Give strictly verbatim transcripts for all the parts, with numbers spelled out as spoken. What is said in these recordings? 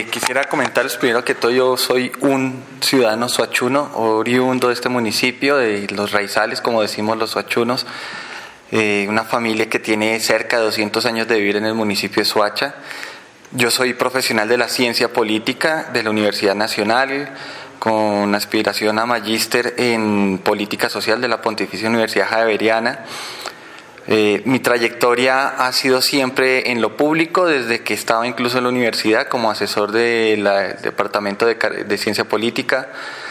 Quisiera comentarles primero que todo, yo soy un ciudadano soachuno, oriundo de este municipio, de Los Raizales, como decimos los soachunos, eh, una familia que tiene cerca de doscientos años de vivir en el municipio de Soacha. Yo soy profesional de la ciencia política de la Universidad Nacional, con aspiración a magíster en política social de la Pontificia Universidad Javeriana. Eh, mi trayectoria ha sido siempre en lo público, desde que estaba incluso en la universidad como asesor del de Departamento de, de Ciencia Política.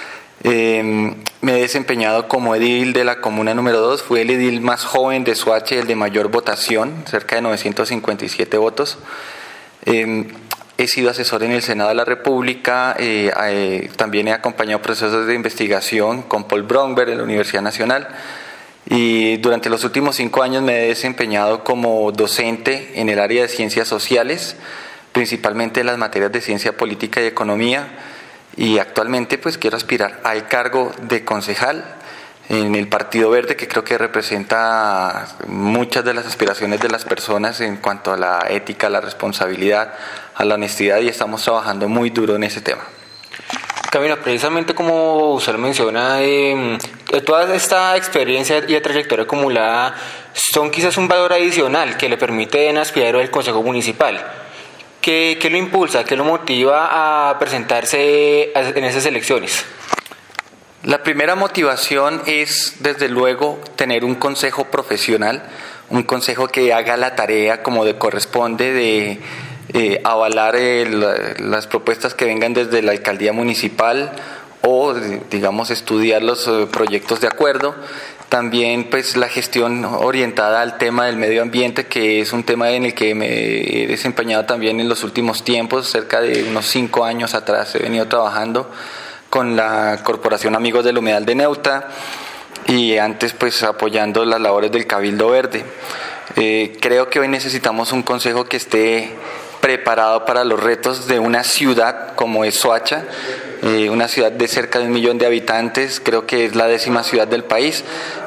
Eh, me he desempeñado como edil de la Comuna número dos, fui el edil más joven de Soacha y el de mayor votación, cerca de novecientos cincuenta y siete votos. Eh, he sido asesor en el Senado de la República, eh, eh, también he acompañado procesos de investigación con Paul Bromberg en la Universidad Nacional. Y durante los últimos cinco años me he desempeñado como docente en el área de ciencias sociales, principalmente en las materias de ciencia política y economía, y actualmente pues quiero aspirar al cargo de concejal en el Partido Verde, que creo que representa muchas de las aspiraciones de las personas en cuanto a la ética, a la responsabilidad, a la honestidad, y estamos trabajando muy duro en ese tema. Camilo, precisamente como usted menciona, eh, toda esta experiencia y trayectoria acumulada son quizás un valor adicional que le permite aspirar al Consejo Municipal. ¿Qué, qué lo impulsa, qué lo motiva a presentarse en esas elecciones? La primera motivación es, desde luego, tener un consejo profesional, un consejo que haga la tarea como de corresponde de Eh, avalar el, las propuestas que vengan desde la alcaldía municipal o, digamos, estudiar los eh, proyectos de acuerdo. También pues la gestión orientada al tema del medio ambiente, que es un tema en el que me he desempeñado también en los últimos tiempos, cerca de unos cinco años atrás he venido trabajando con la Corporación Amigos del Humedal de Neuta y antes pues apoyando las labores del Cabildo Verde. Eh, creo que hoy necesitamos un consejo que esté preparado para los retos de una ciudad como es Soacha, eh, una ciudad de cerca de un millón de habitantes, creo que es la décima ciudad del país,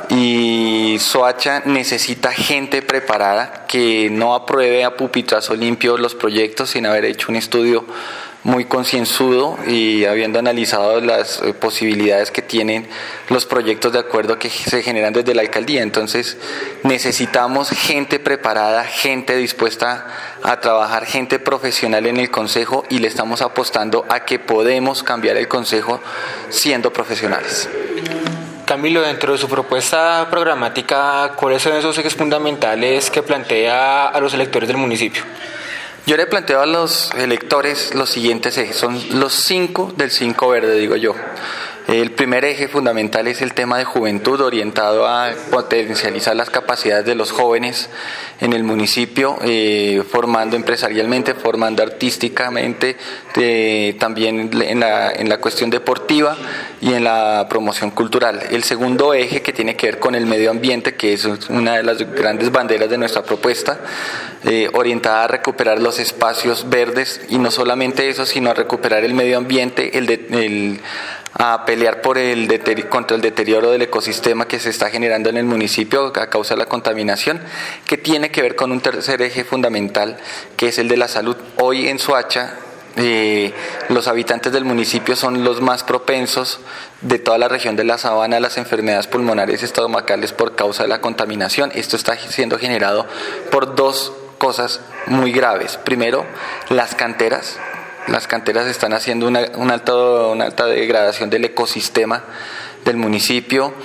y Soacha necesita gente preparada que no apruebe a pupitrazo limpio los proyectos sin haber hecho un estudio muy concienzudo y habiendo analizado las eh, posibilidades que tienen los proyectos de acuerdo que se generan desde la alcaldía. Entonces necesitamos gente preparada, gente dispuesta a trabajar, gente profesional en el consejo, y le estamos apostando a que podemos cambiar el consejo siendo profesionales. Camilo, dentro de su propuesta programática, ¿cuáles son esos ejes fundamentales que plantea a los electores del municipio? Yo le planteo a los electores los siguientes ejes, son los cinco del cinco verde, digo yo. El primer eje fundamental es el tema de juventud, orientado a potencializar las capacidades de los jóvenes en el municipio, eh, formando empresarialmente, formando artísticamente, eh, también en la, en la cuestión deportiva y en la promoción cultural. El segundo eje, que tiene que ver con el medio ambiente, que es una de las grandes banderas de nuestra propuesta, eh, orientada a recuperar los espacios verdes, y no solamente eso, sino a recuperar el medio ambiente, el, de, el a pelear por el deter- contra el deterioro del ecosistema que se está generando en el municipio a causa de la contaminación, que tiene que ver con un tercer eje fundamental, que es el de la salud. Hoy en Soacha, eh, los habitantes del municipio son los más propensos de toda la región de la Sabana a las enfermedades pulmonares estomacales por causa de la contaminación. Esto está siendo generado por dos cosas muy graves. Primero, las canteras. Las canteras están haciendo una, una, alta, una alta degradación del ecosistema del municipio.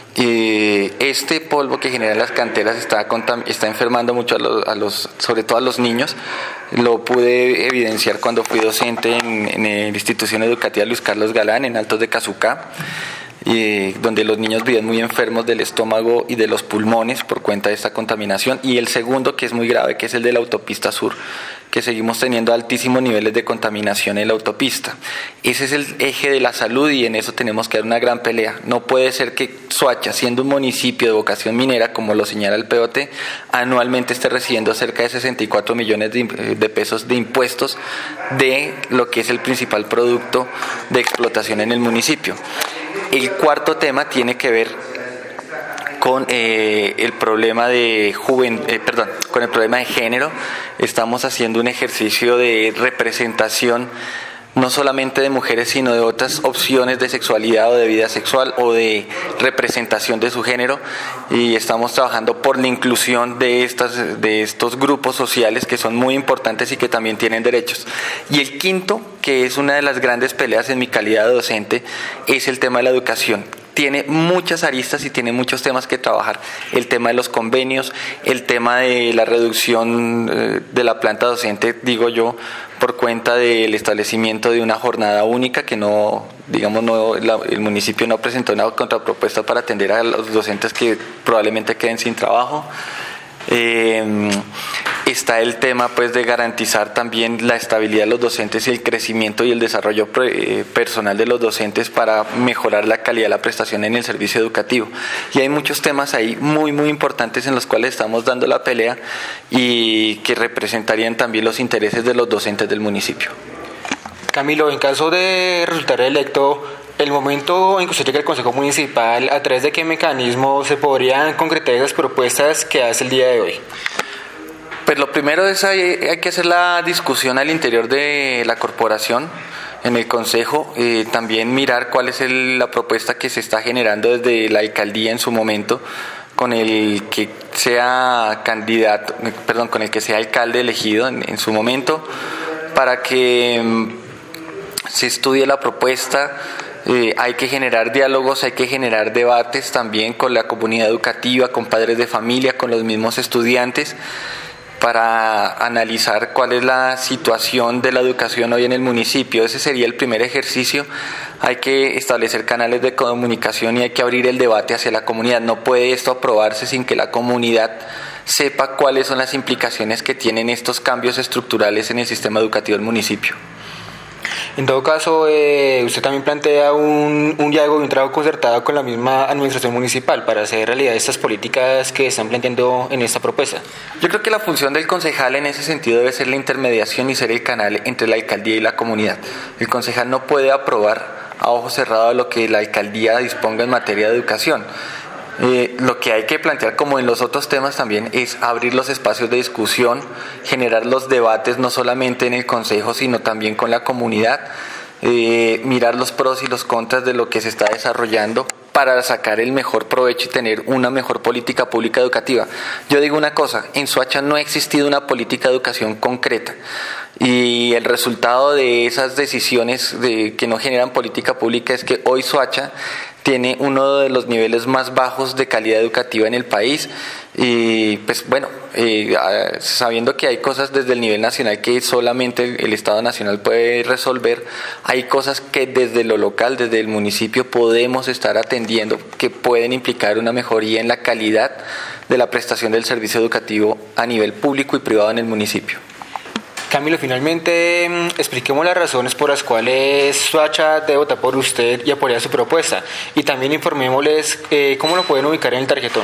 Eh, este polvo que generan las canteras está, está enfermando mucho a los, a los, sobre todo a los niños. Lo pude evidenciar cuando fui docente en, en la institución educativa Luis Carlos Galán, en Altos de Cazucá, eh, donde los niños viven muy enfermos del estómago y de los pulmones por cuenta de esta contaminación. Y el segundo, que es muy grave, que es el de la autopista sur, que seguimos teniendo altísimos niveles de contaminación en la autopista. Ese es el eje de la salud, y en eso tenemos que dar una gran pelea. No puede ser que Soacha, siendo un municipio de vocación minera, como lo señala el P O T, anualmente esté recibiendo cerca de sesenta y cuatro millones de, de pesos de impuestos de lo que es el principal producto de explotación en el municipio. El cuarto tema tiene que ver con eh, el problema de juven, eh, perdón, con el problema de género. Estamos haciendo un ejercicio de representación no solamente de mujeres, sino de otras opciones de sexualidad o de vida sexual o de representación de su género, y estamos trabajando por la inclusión de estas de estos grupos sociales que son muy importantes y que también tienen derechos. Y el quinto, que es una de las grandes peleas en mi calidad de docente, es el tema de la educación. Tiene muchas aristas y tiene muchos temas que trabajar. El tema de los convenios, el tema de la reducción eh, de la planta docente, digo yo, por cuenta del establecimiento de una jornada única que no, digamos, no, la, el municipio no presentó una contrapropuesta para atender a los docentes que probablemente queden sin trabajo. Eh, está el tema pues de garantizar también la estabilidad de los docentes y el crecimiento y el desarrollo pre, eh, personal de los docentes para mejorar la calidad de la prestación en el servicio educativo. Y hay muchos temas ahí muy muy importantes en los cuales estamos dando la pelea y que representarían también los intereses de los docentes del municipio. Camilo, en caso de resultar electo, el momento en que usted llegue al Consejo Municipal, ¿a través de qué mecanismo se podrían concretar esas propuestas que hace el día de hoy? Pues lo primero es hay, hay que hacer la discusión al interior de la corporación, en el Consejo, eh, también mirar cuál es el, la propuesta que se está generando desde la alcaldía en su momento, con el que sea candidato, perdón, con el que sea alcalde elegido en, en su momento, para que um, se estudie la propuesta. Eh, hay que generar diálogos, hay que generar debates también con la comunidad educativa, con padres de familia, con los mismos estudiantes, para analizar cuál es la situación de la educación hoy en el municipio. Ese sería el primer ejercicio. Hay que establecer canales de comunicación y hay que abrir el debate hacia la comunidad. No puede esto aprobarse sin que la comunidad sepa cuáles son las implicaciones que tienen estos cambios estructurales en el sistema educativo del municipio. En todo caso, eh, usted también plantea un, un diálogo y un trabajo concertado con la misma administración municipal para hacer realidad estas políticas que están planteando en esta propuesta. Yo creo que la función del concejal en ese sentido debe ser la intermediación y ser el canal entre la alcaldía y la comunidad. El concejal no puede aprobar a ojo cerrado lo que la alcaldía disponga en materia de educación. Eh, lo que hay que plantear, como en los otros temas también, es abrir los espacios de discusión, generar los debates no solamente en el consejo sino también con la comunidad, eh, mirar los pros y los contras de lo que se está desarrollando para sacar el mejor provecho y tener una mejor política pública educativa. Yo digo una cosa, en Soacha no ha existido una política de educación concreta, y el resultado de esas decisiones de, que no generan política pública es que hoy Soacha tiene uno de los niveles más bajos de calidad educativa en el país. Y pues bueno, eh, sabiendo que hay cosas desde el nivel nacional que solamente el, el Estado Nacional puede resolver, hay cosas que desde lo local, desde el municipio podemos estar atendiendo, que pueden implicar una mejoría en la calidad de la prestación del servicio educativo a nivel público y privado en el municipio. Camilo, finalmente expliquemos las razones por las cuales Soacha debe votar por usted y apoyar su propuesta, y también informémosles eh, cómo lo pueden ubicar en el tarjetón.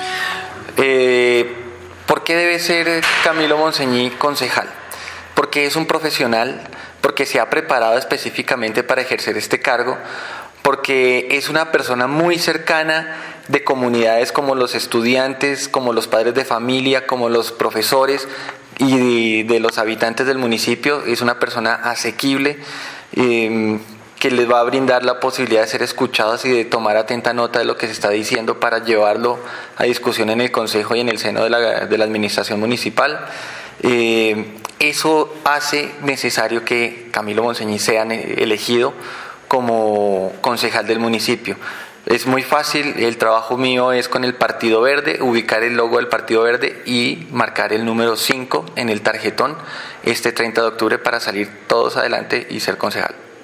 Eh, ¿Por qué debe ser Camilo Monseñí concejal? Porque es un profesional, porque se ha preparado específicamente para ejercer este cargo, porque es una persona muy cercana de comunidades como los estudiantes, como los padres de familia, como los profesores y de, de los habitantes del municipio. Es una persona asequible, eh, que les va a brindar la posibilidad de ser escuchados y de tomar atenta nota de lo que se está diciendo para llevarlo a discusión en el Consejo y en el seno de la, de la administración municipal. Eh, eso hace necesario que Camilo Monseñí sea elegido como concejal del municipio. Es muy fácil, el trabajo mío es con el Partido Verde, ubicar el logo del Partido Verde y marcar el número cinco en el tarjetón este treinta de octubre para salir todos adelante y ser concejal.